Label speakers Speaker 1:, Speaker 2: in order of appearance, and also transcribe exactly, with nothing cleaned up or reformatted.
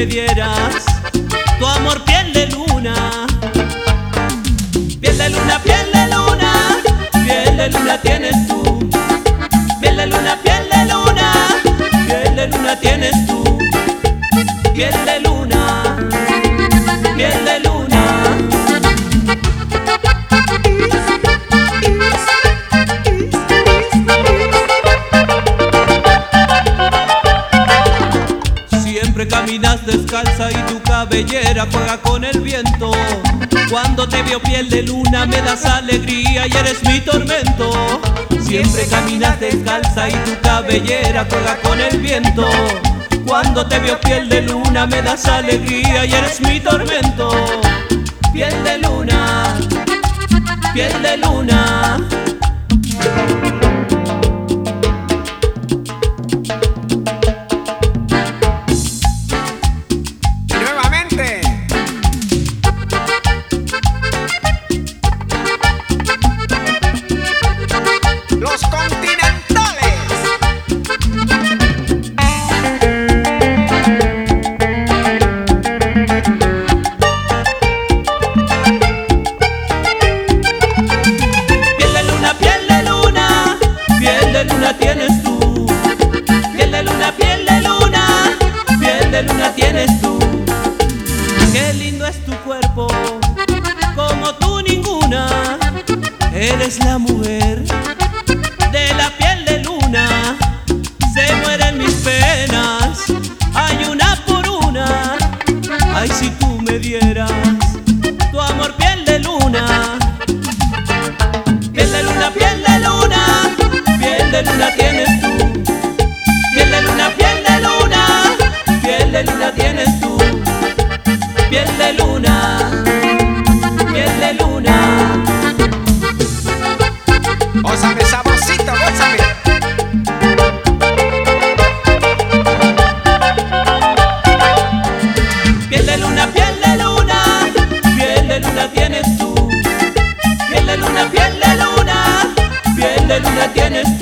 Speaker 1: me dieras tu amor, piel de luna. Piel de luna, piel de luna, piel de luna tienes tú. Piel de luna, piel de luna, piel de luna tienes tú. Piel de luna, piel de luna. Siempre caminas descalza y tu cabellera juega con el viento. Cuando te veo, piel de luna, me das alegría y eres mi tormento. Siempre caminas descalza y tu cabellera juega con el viento. Cuando te veo, piel de luna, me das alegría y eres mi tormento. Piel de luna, piel de luna. Tienes tú, piel de luna, piel de luna, piel de luna tienes tú. Qué lindo es tu cuerpo, como tú ninguna. Eres la mujer de la piel de luna. Se mueren mis penas, hay una por una. Ay, si tú me dieras tu amor, piel de luna. Piel de luna, piel de luna, piel de luna tienes tú. Piel de luna, piel de luna, piel de luna tienes tú. Piel de luna, piel de luna.
Speaker 2: Gózame, sabrosito, gózame.
Speaker 1: Piel de luna, piel de luna, piel de luna tienes tú. Piel de luna, piel de luna, piel de luna tienes tú.